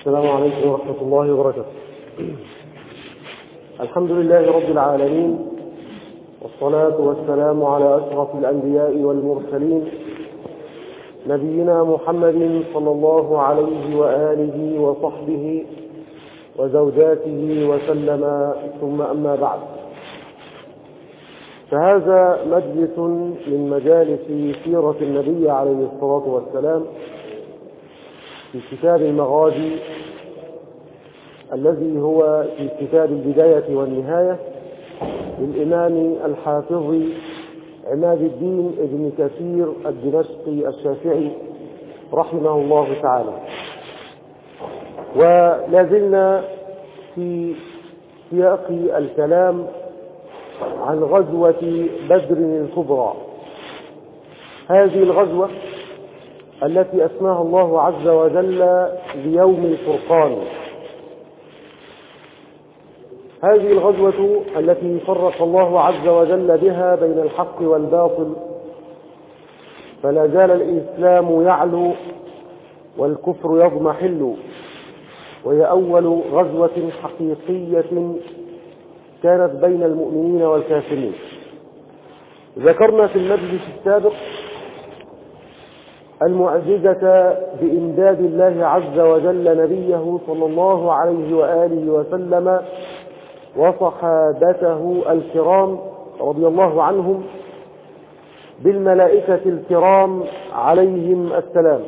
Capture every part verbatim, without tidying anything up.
السلام عليكم ورحمة الله وبركاته. الحمد لله رب العالمين، والصلاة والسلام على أشرف الأنبياء والمرسلين، نبينا محمد صلى الله عليه وآله وصحبه وزوجاته وسلم، ثم أما بعد، فهذا مجلس من مجالس سيرة النبي عليه الصلاة والسلام في كتاب المغازي الذي هو في كتاب البداية والنهاية للإمام الحافظ عماد الدين ابن كثير الدمشقي الشافعي رحمه الله تعالى. ولازلنا في سياق الكلام عن غزوة بدر الكبرى، هذه الغزوة التي أسماها الله عز وجل بيوم الفرقان، هذه الغزوة التي فرق الله عز وجل بها بين الحق والباطل، فلا زال الإسلام يعلو والكفر يضمحل، وهي أول غزوة حقيقية كانت بين المؤمنين والكافرين. ذكرنا في المجلس السابق المعجزة بإمداد الله عز وجل نبيه صلى الله عليه وآله وسلم وصحابته الكرام رضي الله عنهم بالملائكة الكرام عليهم السلام،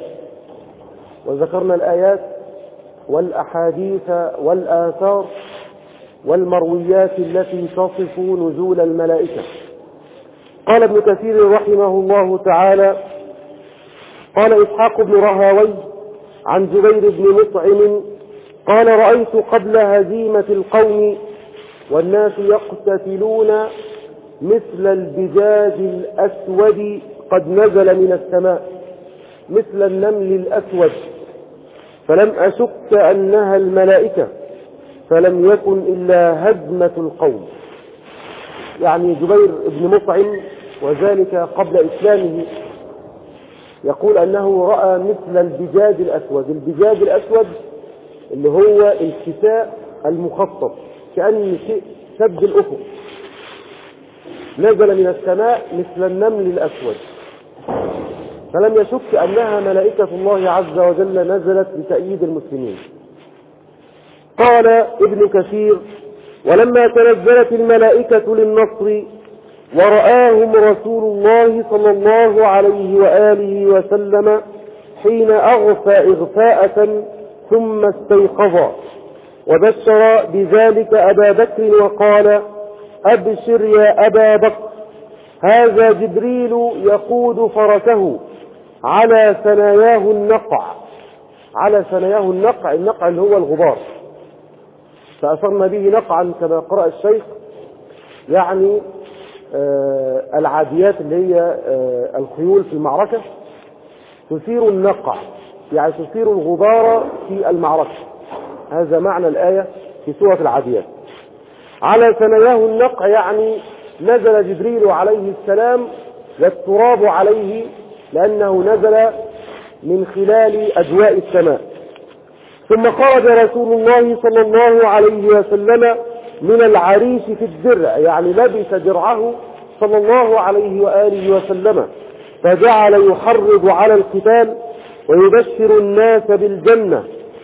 وذكرنا الآيات والأحاديث والآثار والمرويات التي تصف نزول الملائكة. قال ابن كثير رحمه الله تعالى: قال إسحاق بن رهاوي عن جبير بن مطعم قال: رأيت قبل هزيمة القوم والناس يقتتلون مثل البجاج الأسود قد نزل من السماء، مثل النمل الأسود، فلم أشك أنها الملائكة، فلم يكن إلا هزمة القوم. يعني جبير بن مطعم وذلك قبل إسلامه يقول أنه رأى مثل البجاج الأسود. البجاج الأسود اللي هو الكساء المخطط كأن شيء سد الأفق، نزل من السماء مثل النمل الأسود، فلم يشك أنها ملائكة الله عز وجل نزلت لتأييد المسلمين. قال ابن كثير: ولما تنزلت الملائكة للنصر ورآهم رسول الله صلى الله عليه وآله وسلم حين أغفى إغفاءة ثم استيقظ، وبشر بذلك أبا بكر وقال: أبشر يا أبا بكر، هذا جبريل يقود فرسه على ثناياه النقع. على ثناياه النقع، النقع اللي هو الغبار، فأثرنا به نقعا كما قرأ الشيخ، يعني آه العاديات اللي هي آه الخيول في المعركة تثير النقع، يعني تثير الغبار في المعركة، هذا معنى الآية في سورة العاديات. على ثناياه النقع يعني نزل جبريل عليه السلام والتراب عليه، لأنه نزل من خلال أجواء السماء. ثم خرج رسول الله صلى الله عليه وسلم من العريش في الدرع، يعني لبس درعه صلى الله عليه وآله وسلم، فجعل يحرض على القتال ويبشر الناس بالجنة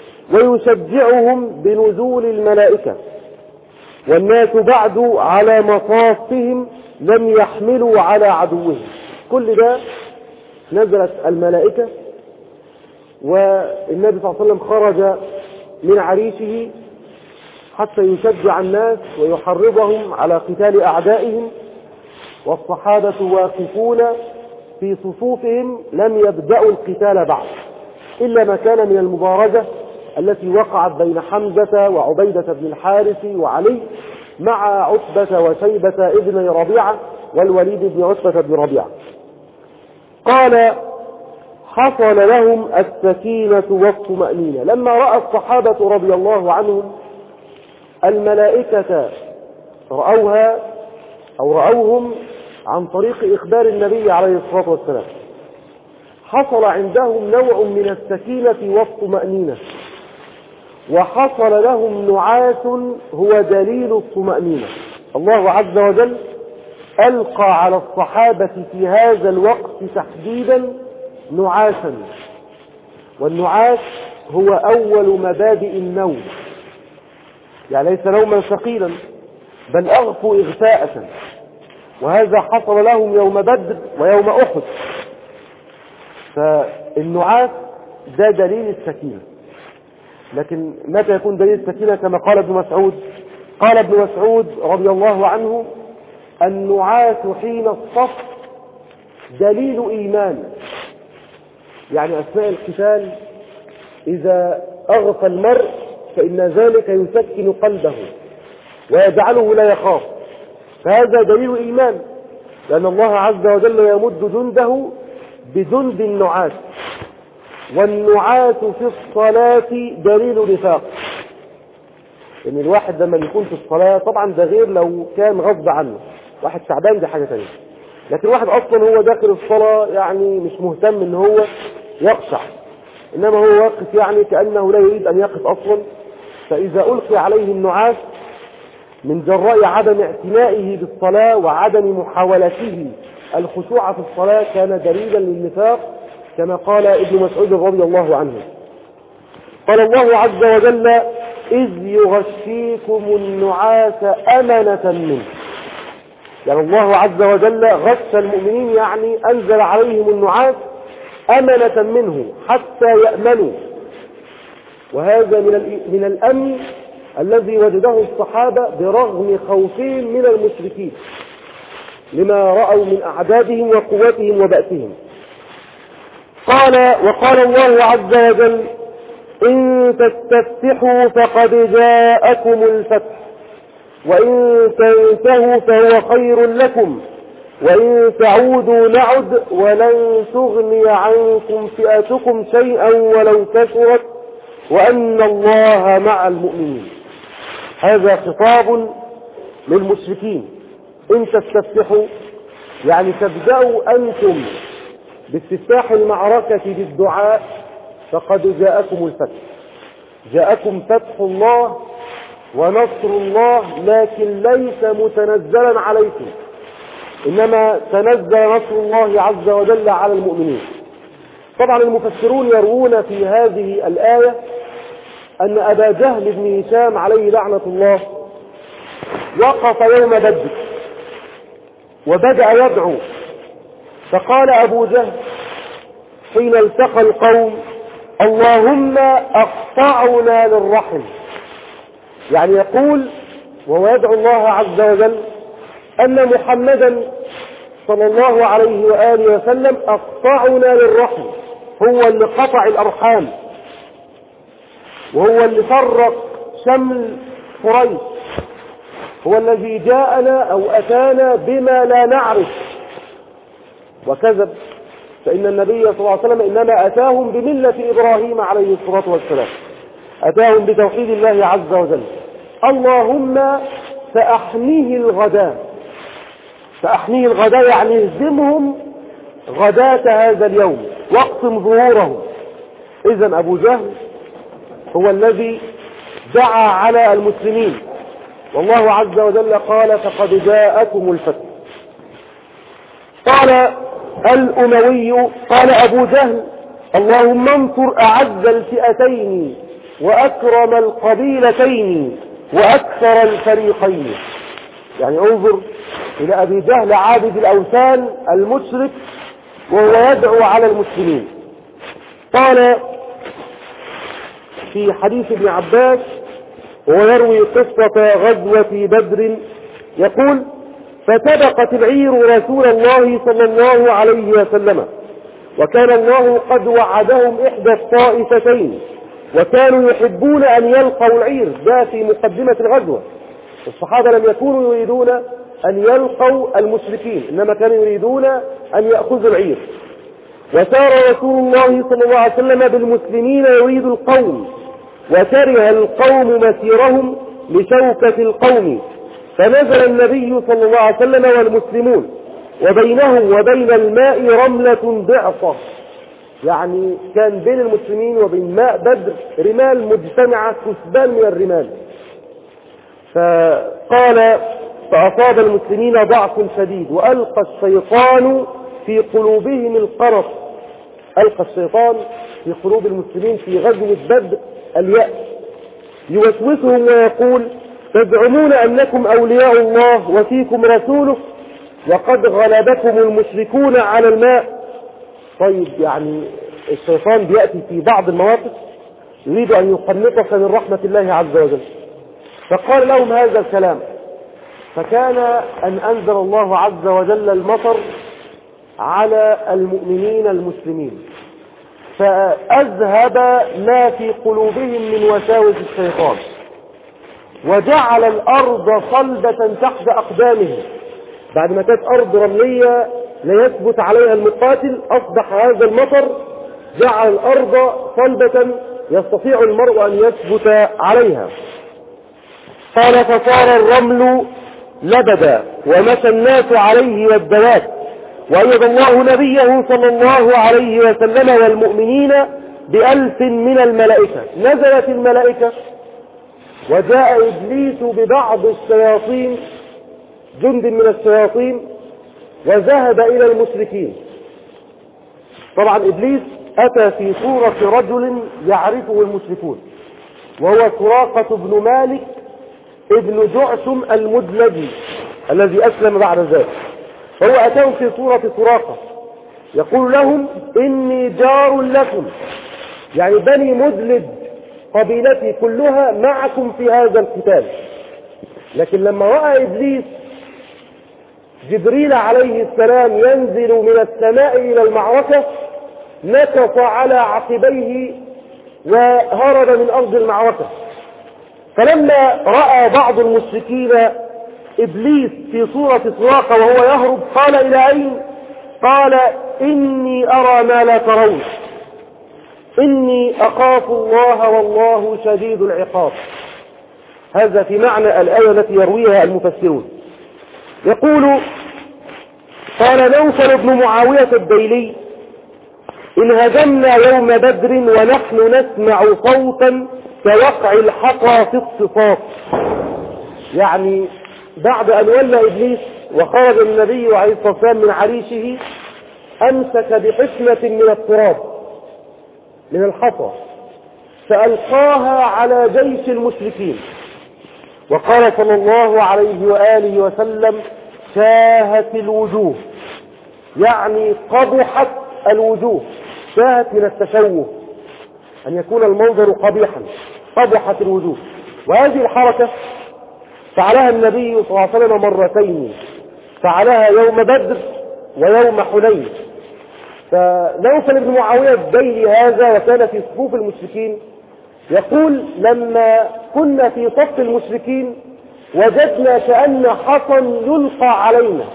ويشجعهم بنزول الملائكة، والناس بعد على مصافهم لم يحملوا على عدوهم. كل ده نزلت الملائكة، والنبي صلى الله عليه وسلم خرج من عريشه حتى يشجع الناس ويحرضهم على قتال أعدائهم، والصحابة واقفون في صفوفهم لم يبدأوا القتال بعد، إلا ما كان من المبارزة التي وقعت بين حمزة وعبيدة بن الحارث وعلي مع عتبة وشيبة ابن ربيعة والوليد بن عتبة بن ربيعة. قال: حصل لهم السكينة والطمأنينة لما رأى الصحابة رضي الله عنهم الملائكة، رأوها أو رأوهم عن طريق إخبار النبي عليه الصلاة والسلام، حصل عندهم نوع من السكينة والطمأنينة، وحصل لهم نعاس هو دليل الطمأنينة. الله عز وجل ألقى على الصحابة في هذا الوقت تحديدا نعاسا، والنعاس هو أول مبادئ النوم، يعني ليس نوما ثقيلا بل أغفوا إغفاءة، وهذا حصل لهم يوم بدر ويوم أحد. فالنعاس ده دليل السكينة. لكن متى يكون دليل السكينة؟ كما قال ابن مسعود، قال ابن مسعود رضي الله عنه: النعاس حين الصف دليل إيمان، يعني أثناء القتال إذا أغفى المرء فإن ذلك يسكن قلبه ويجعله لا يخاف، فهذا دليل إيمان، لأن الله عز وجل يمد جنده بجند النعاس. والنعاس في الصلاة دليل نفاق، إن الواحد لما يكون في الصلاة، طبعا ده غير لو كان غصب عنه، واحد تعبان دي حاجة تانية، لكن واحد أصلا هو داخل الصلاة يعني مش مهتم إن هو يقشع، إنما هو واقف يعني كأنه لا يريد أن يقف أصلا، فإذا ألقي عليه النعاس من جراء عدم اعتنائه بالصلاة وعدم محاولته الخشوع في الصلاة كان دليلا للنفاق، كما قال ابن مسعود رضي الله عنه. قال الله عز وجل: إذ يغشيكم النعاس أمنة منه، يعني الله عز وجل غش المؤمنين، يعني أنزل عليهم النعاس أمنة منه حتى يأمنوا. وهذا من من الأمن الذي وجده الصحابة برغم خوفهم من المشركين لما رأوا من أعدادهم وقوتهم وبأسهم. قال وقال الله عز وجل: إن تستفتحوا فقد جاءكم الفتح وإن تنتهوا فهو خير لكم وإن تعودوا نعد ولن تغني عنكم فئتكم شيئا ولو كثرت وأن الله مع المؤمنين. هذا خطاب للمشركين. إن تستفتحوا يعني تبدأوا أنتم باستفتاح المعركة بالدعاء فقد جاءكم الفتح، جاءكم فتح الله ونصر الله، لكن ليس متنزلا عليكم، إنما تنزل نصر الله عز وجل على المؤمنين. طبعا المفسرون يروون في هذه الآية أن أبا جهل بن هشام عليه لعنة الله وقف يوم بدر وبدأ يدعو، فقال أبو جهل حين التقى القوم: اللهم أقطعنا للرحم، يعني يقول وهو يدعو الله عز وجل أن محمدا صلى الله عليه وآله وسلم أقطعنا للرحم، هو اللي قطع الأرحام وهو اللي فرق شمل قريش، هو الذي جاءنا أو أتانا بما لا نعرف. وكذب، فإن النبي صلى الله عليه وسلم إنما أتاهم بملة إبراهيم عليه الصلاة والسلام، أتاهم بتوحيد الله عز وجل. اللهم فأحميه الغداء، فأحميه الغداء يعني اهزمهم غداة هذا اليوم واقسم ظهورهم. إذن أبو جهل هو الذي دعا على المسلمين، والله عز وجل قال: فقد جاءكم الفتح. قال الأموي قال أبو جهل: اللهم انصر أعز الفئتين وأكرم القبيلتين وأكثر الفريقين. يعني انظر إلى أبي جهل عابد الأوثان المشرك وهو يدعو على المسلمين. قال في حديث ابن عباس وهو يروي قصة غزوة بدر يقول: فتبقت العير رسول الله صلى الله عليه وسلم، وكان الله قد وعدهم إحدى الطائفتين، وكانوا يحبون أن يلقوا العير. ده في مقدمة الغزوة، الصحابة لم يكونوا يريدون أن يلقوا المشركين، إنما كانوا يريدون أن يأخذوا العير. وسار رسول الله صلى الله عليه وسلم بالمسلمين يريد القوم، وكره القوم مسيرهم لشوكة القوم، فنزل النبي صلى الله عليه وسلم والمسلمون وبينهم وبين الماء رملة ضعفة، يعني كان بين المسلمين وبين ماء بدر رمال مجتمعة كثبان من الرمال. فقال فأصاب المسلمين ضعف شديد وألقى الشيطان في قلوبهم القرص. ألقى الشيطان في قلوب المسلمين في غزوة بدر اليأس، يوسوسهم ويقول تزعمون أنكم أولياء الله وفيكم رسوله وقد غلبكم المشركون على الماء. طيب يعني الشيطان بيأتي في بعض المواقف يريد أن يقنطك من رحمة الله عز وجل، فقال لهم هذا الكلام، فكان أن أنزل الله عز وجل المطر على المؤمنين المسلمين فأذهب ما في قلوبهم من وساوس الشيطان وجعل الأرض صلبة تحت أقدامهم. بعد ما كانت أرض رملية لا يثبت عليها المقاتل، أصبح هذا المطر جعل الأرض صلبة يستطيع المرء أن يثبت عليها. قال فصار الرمل لبدا ومشى الناس عليه والدواب، وأيد الله نبيه صلى الله عليه وسلم والمؤمنين بألف من الملائكة. نزلت الملائكة وجاء إبليس ببعض الشياطين، جند من الشياطين، وذهب إلى المشركين. طبعا إبليس أتى في صورة رجل يعرفه المشركون، وهو سراقة بن مالك ابن جعشم المدلجي الذي أسلم بعد ذلك. فهو أتاهم في صورة سراقة يقول لهم إني جار لكم، يعني بني مدلج قبيلتي كلها معكم في هذا القتال. لكن لما رأى إبليس جبريل عليه السلام ينزل من السماء إلى المعركة نكص على عقبيه وهرب من أرض المعركة. فلما رأى بعض المشركين إبليس في صورة سراقة وهو يهرب قال إلى أين؟ قال إني أرى ما لا ترون، إني أخاف الله والله شديد العقاب. هذا في معنى الآية التي يرويها المفسرون. يقول قال نوفل بن معاوية الديلي إن هزمنا يوم بدر ونحن نسمع صوتا كوقع الحقى في الصفاق. يعني بعد أن ولى إبليس وخرج النبي عليه الصلاة والسلام من عريشه أمسك بحفنة من التراب من الحصى فألقاها على جيش المشركين، وقال صلى الله عليه وآله وسلم شاهت الوجوه، يعني قبحت الوجوه. شاهت من التشوه، أن يكون المنظر قبيحا، قبحت الوجوه. وهذه الحركة فعلها النبي صلى الله عليه وسلم مرتين، فعلها يوم بدر ويوم حنين. فنوفل بن معاوية الديلي هذا وكان في صفوف المشركين يقول لما كنا في صف المشركين وجدنا كأن حصى يلقى علينا،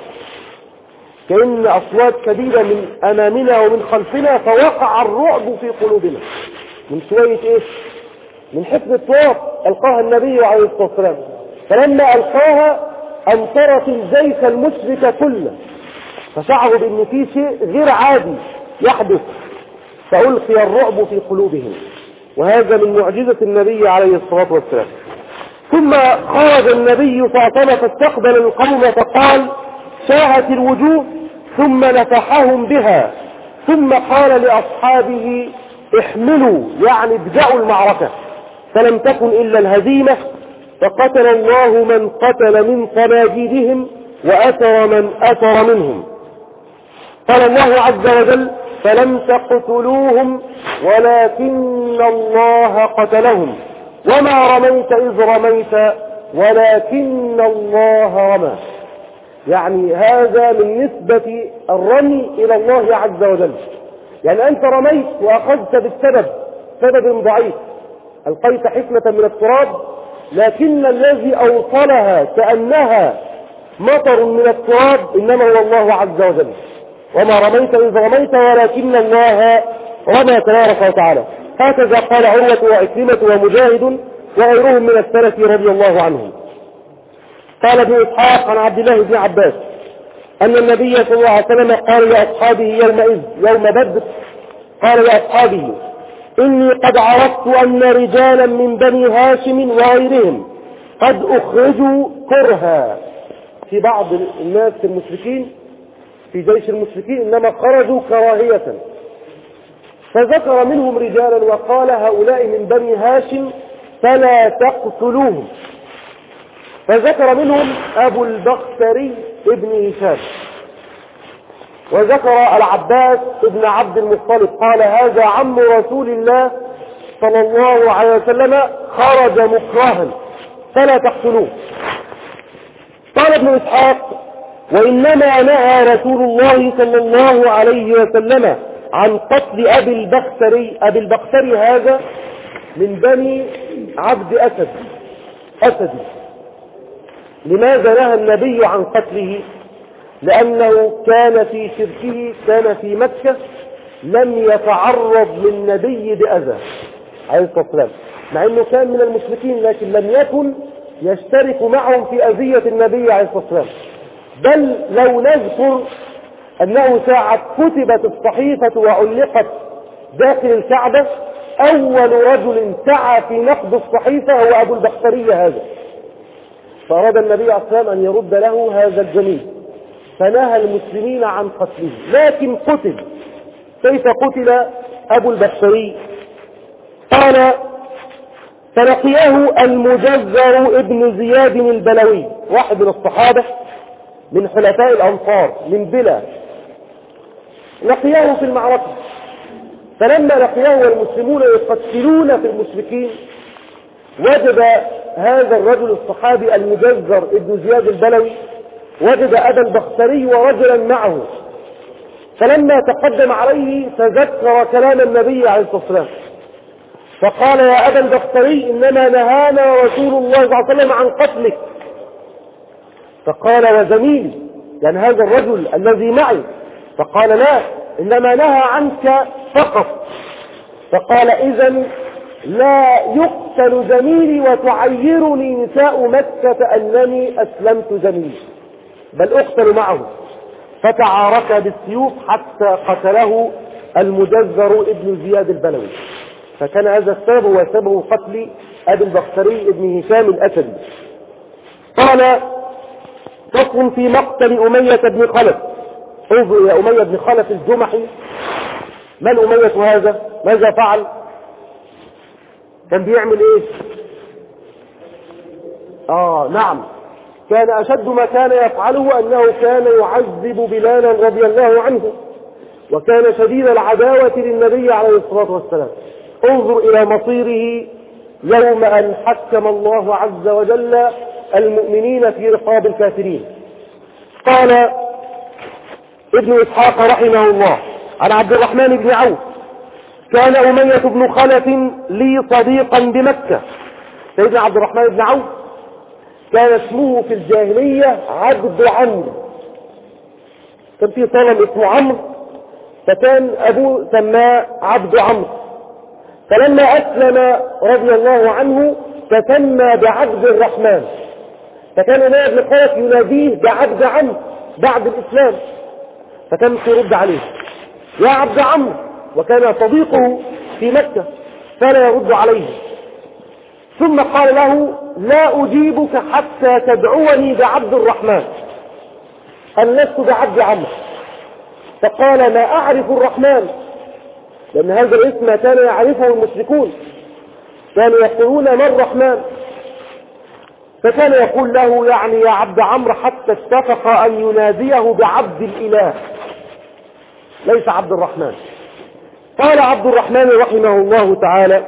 كأن أصوات كبيرة من أمامنا ومن خلفنا، فوقع الرعب في قلوبنا من شوية إيه؟ من حفن التراب ألقاها النبي عليه الصلاة والسلام. فلما ألقاها أمطرت الجيش المشرك كله، فشعروا بأن في شيء غير عادي يحدث، فألقي الرعب في قلوبهم. وهذا من معجزة النبي عليه الصلاة والسلام. ثم خرج النبي صلى الله عليه وسلم فاستقبل القوم فقال شاهت الوجوه، ثم نفحهم بها، ثم قال لأصحابه احملوا، يعني ابدأوا المعركة، فلم تكن إلا الهزيمة، فقتل الله من قتل من صناديدهم وأثر من أثر منهم. قال الله عز وجل فلم تقتلوهم ولكن الله قتلهم وما رميت إذ رميت ولكن الله رمى. يعني هذا من نسبة الرمي إلى الله عز وجل، يعني أنت رميت وأخذت بالسبب، سبب ضعيف، ألقيت حفنة من التراب، لكن الذي أوصلها كأنها مطر من التراب إنما هو الله عز وجل. وما رميت إذ رميت ولكن الله رمى تبارك وتعالى. هكذا قال عروة وعكرمة ومجاهد وغيرهم من السلف رضي الله عنهم. قال ابن إسحاق عن عبد الله بن عباس أن النبي صلى الله عليه وسلم قال لأصحابه يومئذ يوم بدر قال لأصحابه: إني قد عرفت أن رجالا من بني هاشم وغيرهم قد أخرجوا كرها. في بعض الناس المشركين في جيش المشركين إنما خرجوا كراهية، فذكر منهم رجالا وقال: هؤلاء من بني هاشم فلا تقتلوهم. فذكر منهم أبو البختري ابن هشام، وذكر العباس ابن عبد المطلب قال: هذا عم رسول الله صلى الله عليه وسلم خرج مكرها فلا تقتلوه. قال ابن إسحاق: وإنما نهى رسول الله صلى الله عليه وسلم عن قتل أبي البختري. أبي البختري هذا من بني عبد أسد أسدي. لماذا نهى النبي عن قتله؟ لأنه كان في شركه، كان في مكة، لم يتعرض للنبي بأذى عليه الصلاة والسلام، مع أنه كان من المشركين، لكن لم يكن يشترك معهم في أذية النبي عليه الصلاة والسلام. بل لو نذكر أنه ساعة كتبت الصحيفة وعلقت داخل الكعبة، أول رجل سعى في نقض الصحيفة هو أبو البختري هذا، فأراد النبي عليه الصلاة والسلام أن يرد له هذا الجميل، فنهى المسلمين عن قتله. لكن قتل. كيف قتل أبو البختري؟ قال: فلقيه المجزر ابن زياد البلوي، واحد من الصحابة من حلفاء الأنصار من بلا، لقيه في المعركة. فلما لقيه والمسلمون يقتلون في المشركين، وجد هذا الرجل الصحابي المجزر ابن زياد البلوي، وجد أبا البختري ورجلا معه، فلما تقدم عليه تذكر كلام النبي عليه الصلاة والسلام، فقال: يا أبا البختري، إنما نهانا رسول الله صلى الله عليه وسلم عن قتلك. فقال: وزميلي، يعني هذا الرجل الذي معي؟ فقال: لا، إنما نهى عنك فقط. فقال: إذن لا يقتل زميلي وتعيرني نساء مكة أنني أسلمت زميلي، بل أقتل معه. فتعارك بالسيوف حتى قتله المجزر ابن زياد البلوي. فكان هذا السبب هو سبب قتل أبي البختري ابن هشام الأسدي. قال: فصل في مقتل أمية بن خلف. انظر يا أمية بن خلف الجمحي، من أمية هذا؟ ماذا فعل؟ كان بيعمل ايه؟ آه نعم، كان أشد ما كان يفعله أنه كان يعذب بلالا رضي الله عنه، وكان شديد العداوة للنبي عليه الصلاة والسلام. انظر إلى مصيره يوم أن حكم الله عز وجل المؤمنين في رقاب الكافرين. قال ابن إسحاق رحمه الله عن عبد الرحمن بن عوف: كان أمية بن خلف لي صديقا بمكة. سيدنا عبد الرحمن بن عوف كان اسمه في الجاهلية عبد عمرو، كان في صنم اسمه عمرو، فكان أبوه سماه عبد عمرو. فلما أسلم رضي الله عنه تسمى بعبد الرحمن، فكان أمية بن خلف يناديه بعبد عمرو بعد الإسلام، فكان يرد عليه: يا عبد عمرو، وكان صديقه في مكة فلا يرد عليه. ثم قال له: لا أجيبك حتى تدعوني بعبد الرحمن، أن لست بعبد عمرو. فقال: ما أعرف الرحمن، لأن هذا الاسم كان يعرفه المشركون، كانوا يقولون ما الرحمن. فكان يقول له: يعني يا عبد عمرو، حتى اتفق أن يناديه بعبد الإله ليس عبد الرحمن. قال عبد الرحمن رحمه الله تعالى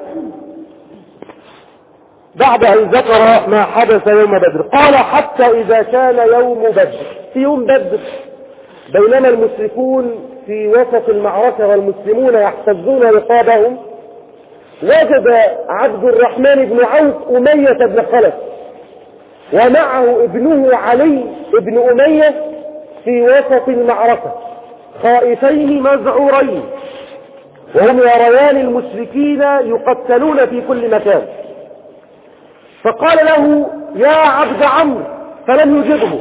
بعد أن ذكر ما حدث يوم بدر، قال: حتى إذا كان يوم بدر، في يوم بدر بينما المشركون في وسط المعركة والمسلمون يحتزون رقابهم، وجد عبد الرحمن بن عوف أمية بن خلف ومعه ابنه علي بن أمية في وسط المعركة خائفين مذعورين، وهم يريان المشركين يقتلون في كل مكان. فقال له: يا عبد عمرو، فلم يجبه.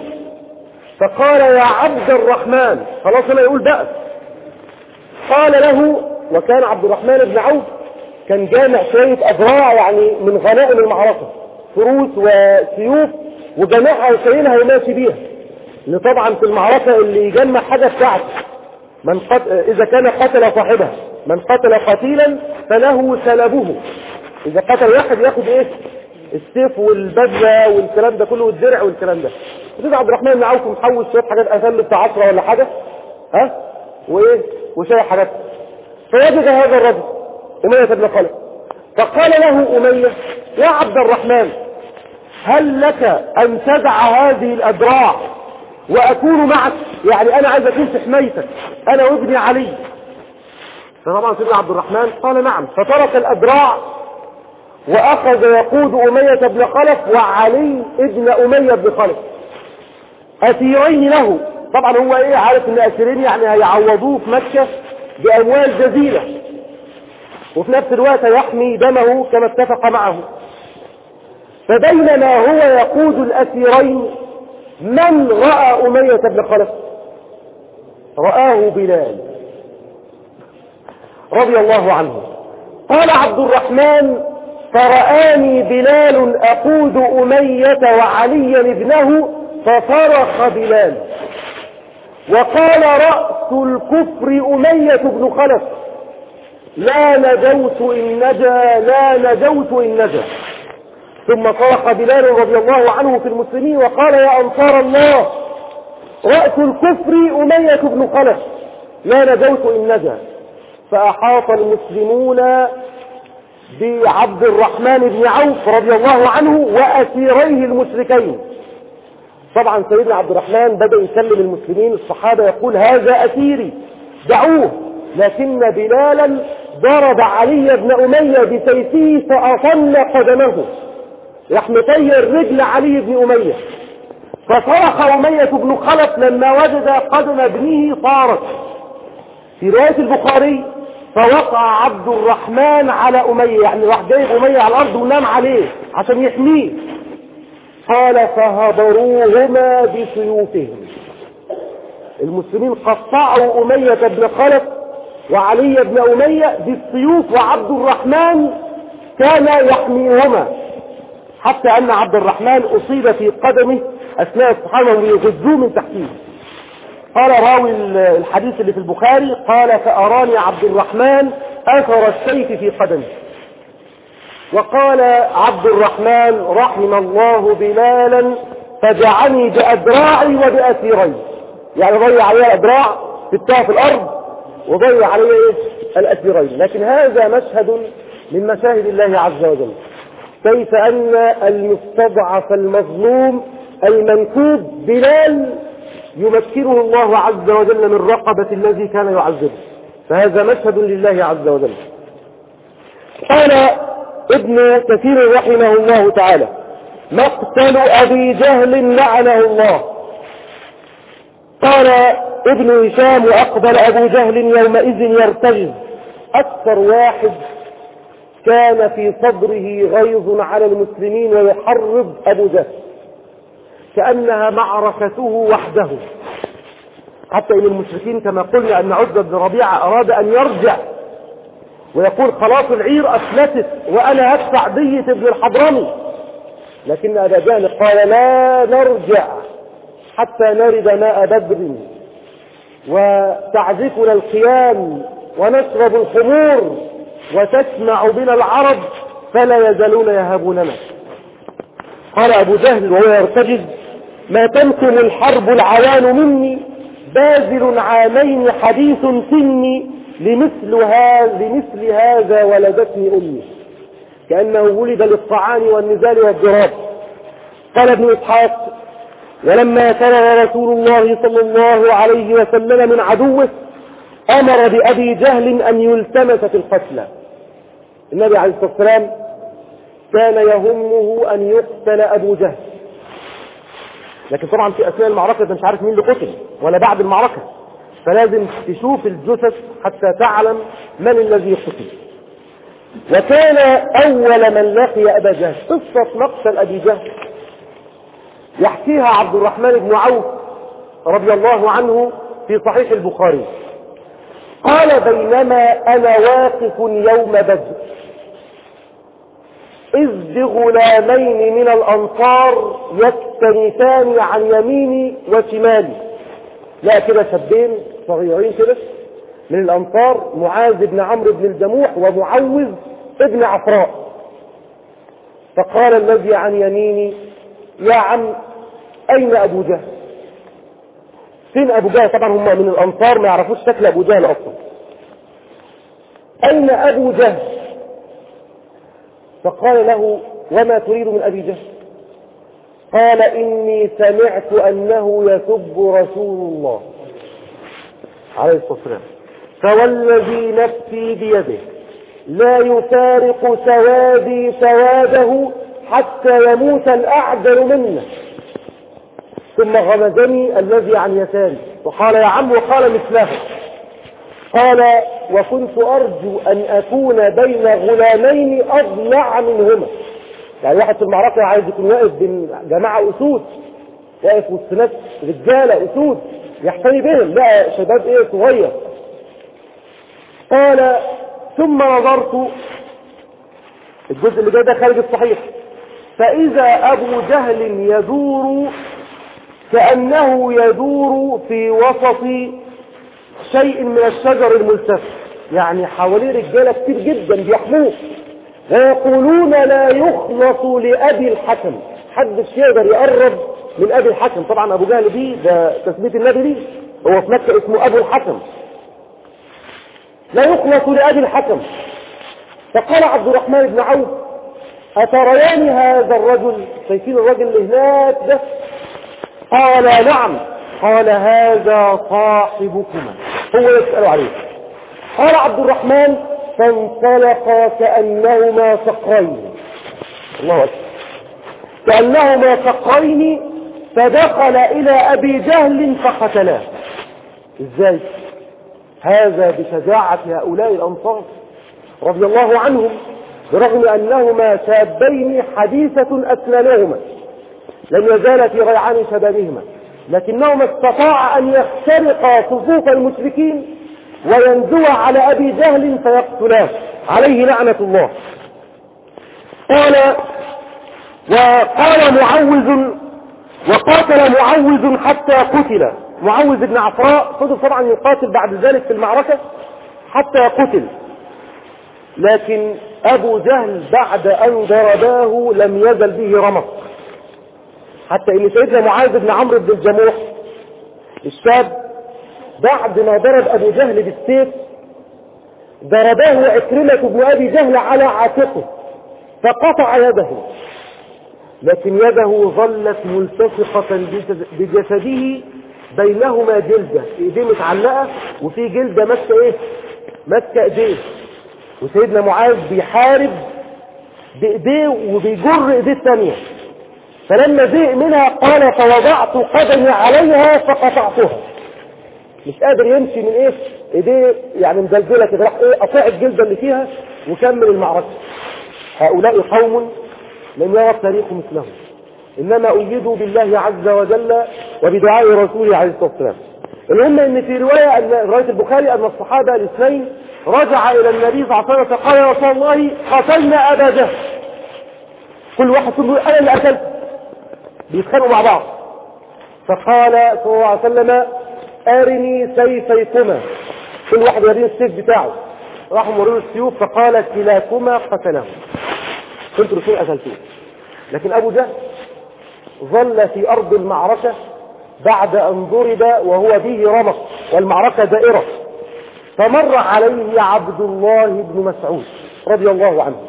فقال: يا عبد الرحمن، خلاص لا يقول بأس. قال له: وكان عبد الرحمن بن عوف كان جامع شوية أذراع يعني من غنائم المعركة، فروس وسيوف، وجمعها وشايلها وماشي بيها. لأن طبعا في المعركة اللي يجمع حاجة بتاعته، من قت... إذا كان قتل صاحبه، من قتل قتيلا فله سلبه. إذا قتل واحد ياخد إيه؟ السيف والبدلة والكلام ده كله والدرع والكلام ده. وكده عبد الرحمن بن عوف محوش شوية حاجات أثل بتاع عشرة ولا حاجة، ها؟ وإيه؟ وشايل حاجات. فوجد هذا الرجل أمية بن خلف، فقال له أمية: يا عبد الرحمن، هل لك أن تدع هذه الأدراع وأكون معك؟ يعني أنا عايز أكون في حمايتك أنا وابني علي. فطبعا سيدنا عبد الرحمن قال نعم، فترك الأدراع وأخذ يقود أمية بن خلف وعلي ابن أمية بن خلف أسيرين له. طبعا هو إيه عارف إن أسيرين يعني هيعوضوه في مكة بأموال جزيلة، وفي نفس الوقت يحمي دمه كما اتفق معه. فبينما هو يقود الأسيرين من رأى أمية بن خلف؟ رآه بلال رضي الله عنه. قال عبد الرحمن: فرآني بلال أقود أمية وعليا ابنه فصرخ بلال وقال: رأس الكفر أمية بن خلف، لا نجوت إن نجا، لا نجوت إن نجا. ثم صرخ بلال رضي الله عنه في المسلمين وقال: يا أنصار الله، رأس الكفر أمية بن خلف، لا نجوت إن نجا. فأحاط المسلمون بعبد الرحمن بن عوف رضي الله عنه وأسيريه المشركين. طبعا سيدنا عبد الرحمن بدأ يسلم المسلمين، الصحابة يقول: هذا أسيري دعوه. لكن بلالا ضرب علي بن أمية بسيفه فأطل قدمه، راح مطير رجل علي بن أمية. فصرخ أمية بن خلف لما وجد قدم ابنه طارت. في رواية البخاري: فوقع عبد الرحمن على أمية، يعني راح جايب أمية على الأرض ونام عليه عشان يحميه. قال: فهبروهما بسيوفهم. المسلمين قطعوا أمية بن خلف وعلي بن أمية بالسيوف، وعبد الرحمن كان يحميهما، حتى أن عبد الرحمن أصيب في قدمه أثناء الصحابة ويغزوه من تحتيه. قال راوي الحديث اللي في البخاري: قال: فأراني عبد الرحمن أثر السيف في قدمه. وقال عبد الرحمن: رحم الله بلالا فجعني بأدراعي وبأسيري، يعني ضيع عليه أدراع ستها في الأرض وضيع عليه الأسيرين. لكن هذا مشهد من مشاهد الله عز وجل، كيف أن المستضعف المظلوم المنكوب بلال يمكنه الله عز وجل من رقبة الذي كان يعذبه. فهذا مشهد لله عز وجل. قال ابن كثير رحمه الله تعالى: مقتل أبي جهل لعنه الله. قال ابن هشام: وأقبل أبو جهل يومئذ يرتجز، أكثر واحد كان في صدره غيظ على المسلمين ويحرض أبو جهل، كأنها معركته وحده. حتى إن المشركين كما قلنا أن عتبة بن ربيعة أراد أن يرجع ويقول: خلاص العير أفلتت وأنا أدفع دية ابن الحضرمي، لكن أبا جهل قال: لا نرجع حتى نرد ماء بدر وتعزفنا القيام ونشرب الخمور وتسمع بنا العرب فلا يزالون يهابوننا. قال أبو جهل وهو يرتجز: ما تمكن الحرب العوان مني، باذل عامين حديث سني، لمثل هذا لمثل هذا ولدتني أمي. كأنه ولد للطعان والنزال والضراب. قال ابن إسحاق: ولما فرغ رسول الله صلى الله عليه وسلم من عدوه أمر بأبي جهل أن يلتمس في القتلى. النبي عليه الصلاة والسلام كان يهمه أن يقتل أبو جهل، لكن طبعا في أثناء المعركة أنت مش عارف مين اللي قتل ولا بعد المعركة، فلازم تشوف الجثث حتى تعلم من الذي قتل. وكان أول من لقي أبا جهل، قصة مقتل أبي جهل يحكيها عبد الرحمن بن عوف رضي الله عنه في صحيح البخاري. قال بينما أنا واقف يوم بدر إذ بغلامين من الأنصار يكتنفان عن يميني وشمالي. لا كده شابين صغيرين كده من الأنصار، معاذ بن عمرو بن الجموح ومعوذ ابن عفراء. فقال الذي عن يميني يا عم أين أبو جهل؟ فين أبو جهل؟ طبعا هم من الأنصار ما يعرفوش شكل أبو جهل أصلا. أين أبو جهل؟ فقال له وما تريد من أبي جهل؟ قال إني سمعت أنه يسب رسول الله عليه الصلاة والسلام، فوالذي نفسي بيده لا يفارق سوادي سواده حتى يموت الأعدل منا. ثم غمزني الذي عن يساري وقال يا عم، وقال مثله. قال وكنت أرجو أن أكون بين غلامين أضلع منهما. يعني واحد في المعركة عايز يكون واقف بين جماعة أسود، واقف وسط ناس رجالة أسود يحتمي بهم، لا شباب ايه صغير. قال ثم نظرت، الجزء اللي جاي ده خارج الصحيح، فإذا أبو جهل يدور كأنه يدور في وسط شيء من الشجر الملتف، يعني حواليه رجالة كتير جدا بيحموه، ويقولون لا يخلص لأبي الحكم، حدش يقدر يقرب من أبي الحكم. طبعا أبو جهل دي ده تثبيت النبي دي، هو في مكة اسمه أبو الحكم، لا يخلص لأبي الحكم. فقال عبد الرحمن بن عوف أتريان هذا الرجل؟ شايفين الرجل اللي هناك ده؟ قال نعم. قال هذا صاحبكما، هو يسأل عليه. قال عبد الرحمن فانطلقا كأنهما صقرين، الله أكبر، كأنهما صقرين، فدخل إلى أبي جهل فقتلاه. إزاي؟ هذا بشجاعة هؤلاء الأنصار رضي الله عنهم، برغم أنهما شابين حديثة أسنانهما لم يزال في ريعان شبابهما، لكنهما استطاع أن يخترق صفوف المشركين وينزوى على أبي جهل فيقتلاه عليه لعنة الله. قال وقال معوذ وقاتل معوذ حتى قتل. معوذ بن عفراء فضل طبعا يقاتل بعد ذلك في المعركة حتى قتل، لكن أبو جهل بعد أن ضرباه لم يزل به رمق، حتى إن سيدنا معاذ بن عمرو بن الجموح الشاب بعد ما ضرب أبو جهل بالسيف ضرباه عكرمة بن أبي جهل على عاتقه فقطع يده، لكن يده ظلت ملتصقة بجسده، بينهما جلدة، ايديه متعلقة وفي جلدة ماسكة ايه؟ ماسكة ايديه، وسيدنا معاذ بيحارب بايديه وبيجر ايديه الثانية، فلما زهق منها قال فوضعت قدمي عليها فقطعتها، مش قادر يمشي من ايه؟ ايديه يعني مزلزلة كده، راح ايه؟ قطع الجلدة اللي فيها وكمل المعركة. هؤلاء قوم لم يرى التاريخ مثلهم، إنما أيدوا بالله عز وجل وبدعاء رسوله عليه الصلاة والسلام. المهم إن في رواية أن رواية البخاري أن الصحابة الاثنين رجع إلى النبي صلى الله عليه وسلم فقال يا رسول الله قتلنا أبا جهل، كل واحد يقول أنا اللي قتلت، بيتخانقوا مع بعض. فقال صلى الله عليه وسلم أرني سيفيكما، كل واحد يرين السيف بتاعه، راحوا مروا السيوف فقال كلاكما قتله، كنت رسول قتلتوه. لكن أبو جهل ظل في أرض المعركة بعد أن ضرب وهو به رمق والمعركة دائرة، فمر عليه عبد الله بن مسعود رضي الله عنه،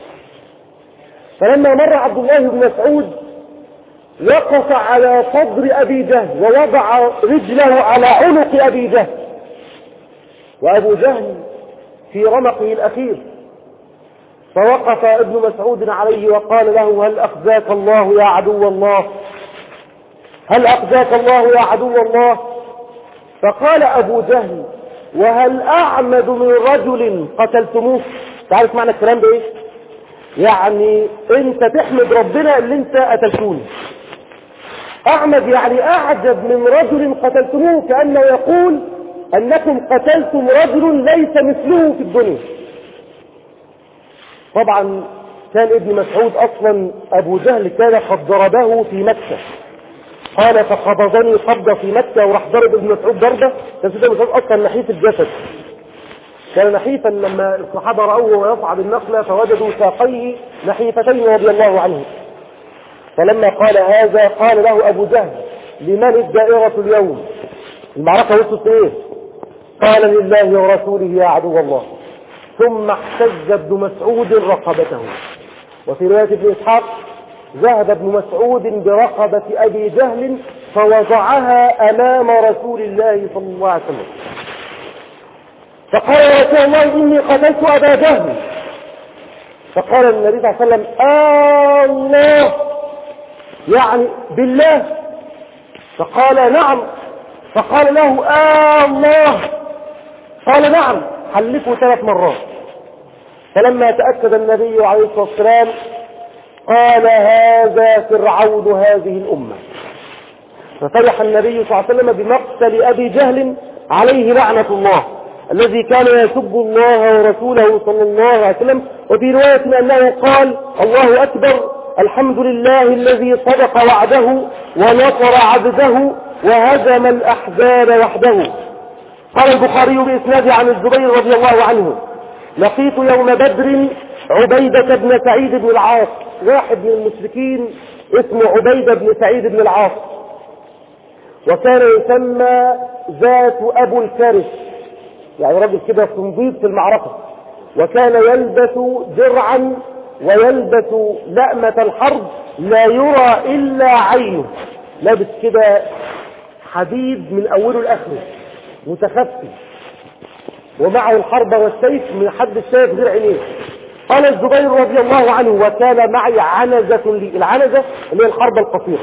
فلما مر عبد الله بن مسعود وقف على صدر أبي جهل ووضع رجله على عنق أبي جهل، وأبو جهل في رمقه الأخير، فوقف ابن مسعود عليه وقال له هل أخزاك الله يا عدو الله، هل أخزاك الله يا عدو الله؟ فقال أبو جهل وهل أعمد من رجل قتلتموه؟ تعرف معنى الكلام ده ايه؟ يعني انت تحمد ربنا اللي انت قتلتوني. أعمد يعني أعجب من رجل قتلتموه، كأنه يقول أنكم قتلتم رجل ليس مثله في الدنيا. طبعا كان ابن مسعود أصلا أبو جهل كان قد ضربه في مكة، قال فقبضني قبضة في مكة، وراح ضرب ابن مسعود ضربة. كان سيدنا مسعود أصلا نحيف الجسد، كان نحيفا لما الصحابة رأوه ويصعد النخلة فوجدوا ساقيه نحيفتين رضي الله عنه. فلما قال هذا قال له أبو جهل لمن الدائرة اليوم؟ المعركة وصلت إيه؟ قال لله ورسوله يا عدو الله. ثم احتج ابن مسعود رقبته. وفي رواية ابن إسحاق ذهب ابن مسعود برقبة أبي جهل فوضعها أمام رسول الله صلى الله عليه وسلم، فقال يا رسول الله إني قتلت أبا جهل. فقال النبي صلى الله عليه وسلم آه الله، يعني بالله؟ فقال نعم. فقال له آه الله، قال نعم، حلفه ثلاث مرات. فلما تأكد النبي عليه الصلاة والسلام قال هذا فرعون هذه الأمة. ففرح النبي صلى الله عليه وسلم بمقتل أبي جهل عليه لعنة الله، الذي كان يسب الله ورسوله صلى الله عليه وسلم. وفي رواية أنه قال الله أكبر، الحمد لله الذي صدق وعده ونصر عبده وهزم الأحزاب وحده. قال البخاري بإسناد عن الزبير رضي الله عنه لقيت يوم بدر عبيدة بن سعيد بن العاص، واحد من المشركين اسمه عبيدة بن سعيد بن العاص، وكان يسمى ذات أبو الكرش، يعني رجل كده صنديد في المعركة، وكان يلبس درعا ويلبس لأمة الحرب لا يرى إلا عينه، لابس كده حديد من أوله لآخره متخفي، ومعه الحرب والسيف من حد السيف غير عينيه. قال الزبير رضي الله عنه وكان معي عنزة لي، العنزة اللي هي الحرب القصيرة،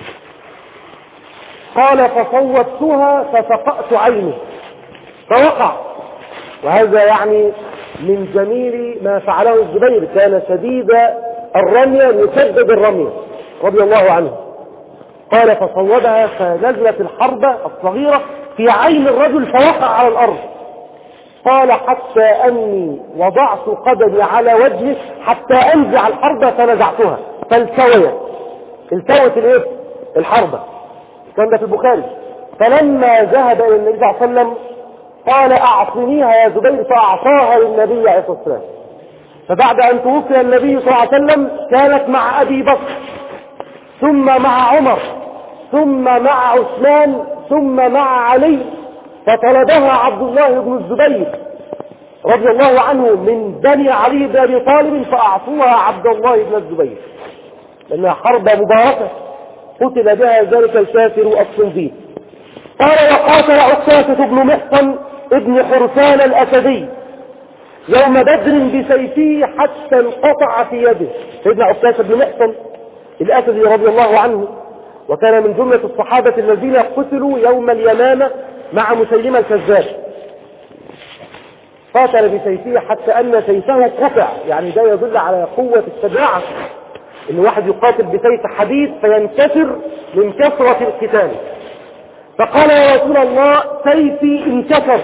قال فصوتها ففقأت عينه فوقع. وهذا يعني من جميل ما فعله الزبير، كان شديد الرمية يسدد الرمية رضي الله عنه. قال فصوبها فنزلت الحربة الصغيرة في عين الرجل فوقع على الأرض. قال حتى أني وضعت قدمي على وجهه حتى أنزع الحربة فنزعتها فالتويت، التوت الايه؟ الحربة. كان ده في البخاري. فلما ذهب إلى النبي صلى الله عليه وسلم قال أعطنيها يا زبير، فأعطاها للنبي عليه الصلاة والسلام. فبعد أن توفي النبي صلى الله عليه وسلم كانت مع أبي بكر، ثم مع عمر، ثم مع عثمان، ثم مع علي، فطلبها عبد الله بن الزبير رضي الله عنه من بني علي بن أبي طالب فأعطوها عبد الله بن الزبير، لأنها حرب مباركة قتل بها ذلك الكافر الصنديد. قال وقاتل عكاشة بن محصن ابن حرسان الأسدي يوم بدر بسيفه حتى انقطع في يده. سيدنا عكاشة بن محصن الأسدي رضي الله عنه، وكان من جملة الصحابة الذين قتلوا يوم اليمامة مع مسيلمة الكذاب. قاتل بسيفه حتى أن سيفه قطع، يعني ده يدل على قوة الشجاعة، إن واحد يقاتل بسيف حديد فينكسر من كثرة القتال. فقال يا رسول الله سيفي انكسر،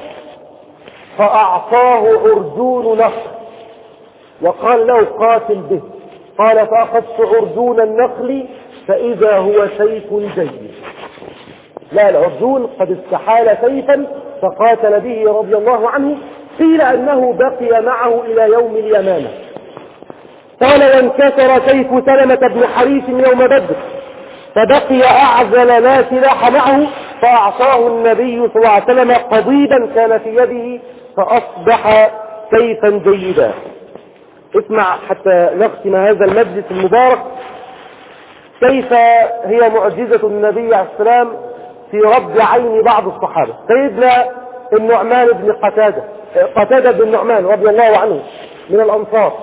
فأعطاه عرجون نخل وقال له قاتل به. قال فأخذت عرجون النخل فإذا هو سيف جيد. لا، العرجون قد استحال سيفا فقاتل به رضي الله عنه، قيل أنه بقي معه إلى يوم اليمامة. قال وانكسر سيف سلمة بن حريث يوم بدر فبقي أعزل لا سلاح معه، فأعطاه النبي صلى الله عليه وسلم قضيبا كان في يده فأصبح سيفا جيدا. اسمع حتى نختم هذا المجلس المبارك كيف هي معجزة النبي عليه السلام في رد عين بعض الصحابة. سيدنا النعمان بن قتادة قتادة بن النعمان رضي الله عنه من الأنصار،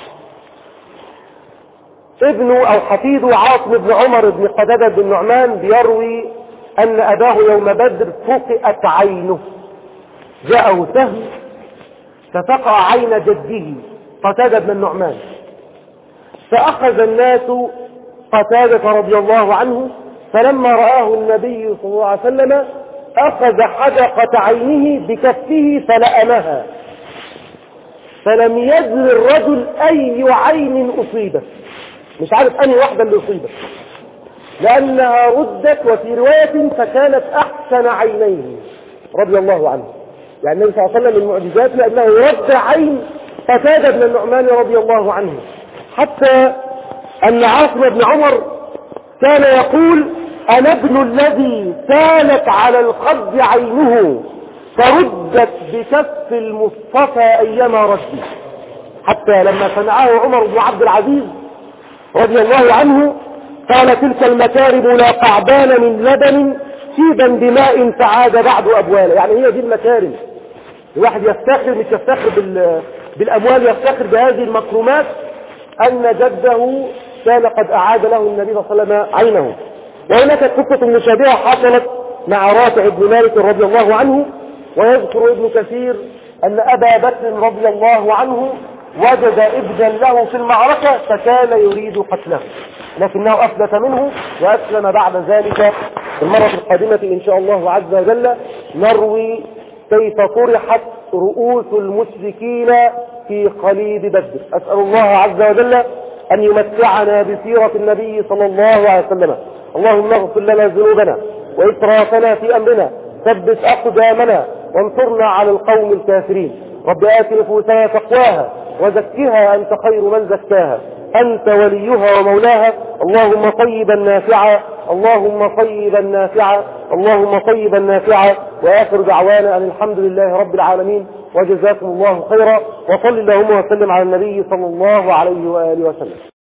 ابنه أو حفيده عاصم بن عمر بن قتادة بن النعمان بيروي أن أباه يوم بدر فقئت عينه، جاءه سهم ففقع عين جده قتادة بن النعمان، فأخذ الناس قتادة رضي الله عنه، فلما رآه النبي صلى الله عليه وسلم أخذ حدقة عينه بكفه فلأمها، فلم يدر الرجل أي عين أصيبت، مش عارف أنهي واحدة اللي أصيبت، لأنها ردت، وفي رواية فكانت أحسن عينيه رضي الله عنه. يعني النبي صلى الله عليه وسلم من معجزاته لأنه رد عين قتادة بن النعمان رضي الله عنه، حتى أن عاصم بن عمر كان يقول: أنا ابن الذي كانت على الخد عينه فردت بكف المصطفى أيما ردي. حتى لما سمعه عمر بن عبد العزيز رضي الله عنه قال: تلك المكارم لا قعبان من لبن شيبا بماء فعاد بعد أبوالا. يعني هي دي المكارم. الواحد يفتخر، مش يفتخر بالأموال، يفتخر بهذه المكرمات، أن جده كان قد أعاد له النبي صلى الله عليه وسلم عينه. وهناك قصة مشابهة حصلت مع رافع بن مالك رضي الله عنه. ويذكر ابن كثير أن أبا بكر رضي الله عنه وجد ابنا له في المعركة فكان يريد قتله، لكنه أفلت منه وأسلم بعد ذلك. في المرة القادمة إن شاء الله عز وجل نروي كيف طرحت رؤوس المشركين في قليب بدر. أسأل الله عز وجل أن يمتعنا بسيرة النبي صلى الله عليه وسلم. اللهم اغفر لنا ذنوبنا وإسرافنا في أمرنا، ثبت أقدامنا وانصرنا على القوم الكافرين. رب آت نفوسنا تقواها وزكها أنت خير من زكاها، أنت وليها ومولاها. اللهم طيبا نافعا، اللهم طيبا نافعا، اللهم طيبا نافعا. وآخر دعوانا أن الحمد لله رب العالمين، وجزاكم الله خيرا، وصل اللهم وسلم على النبي صلى الله عليه وآله وسلم.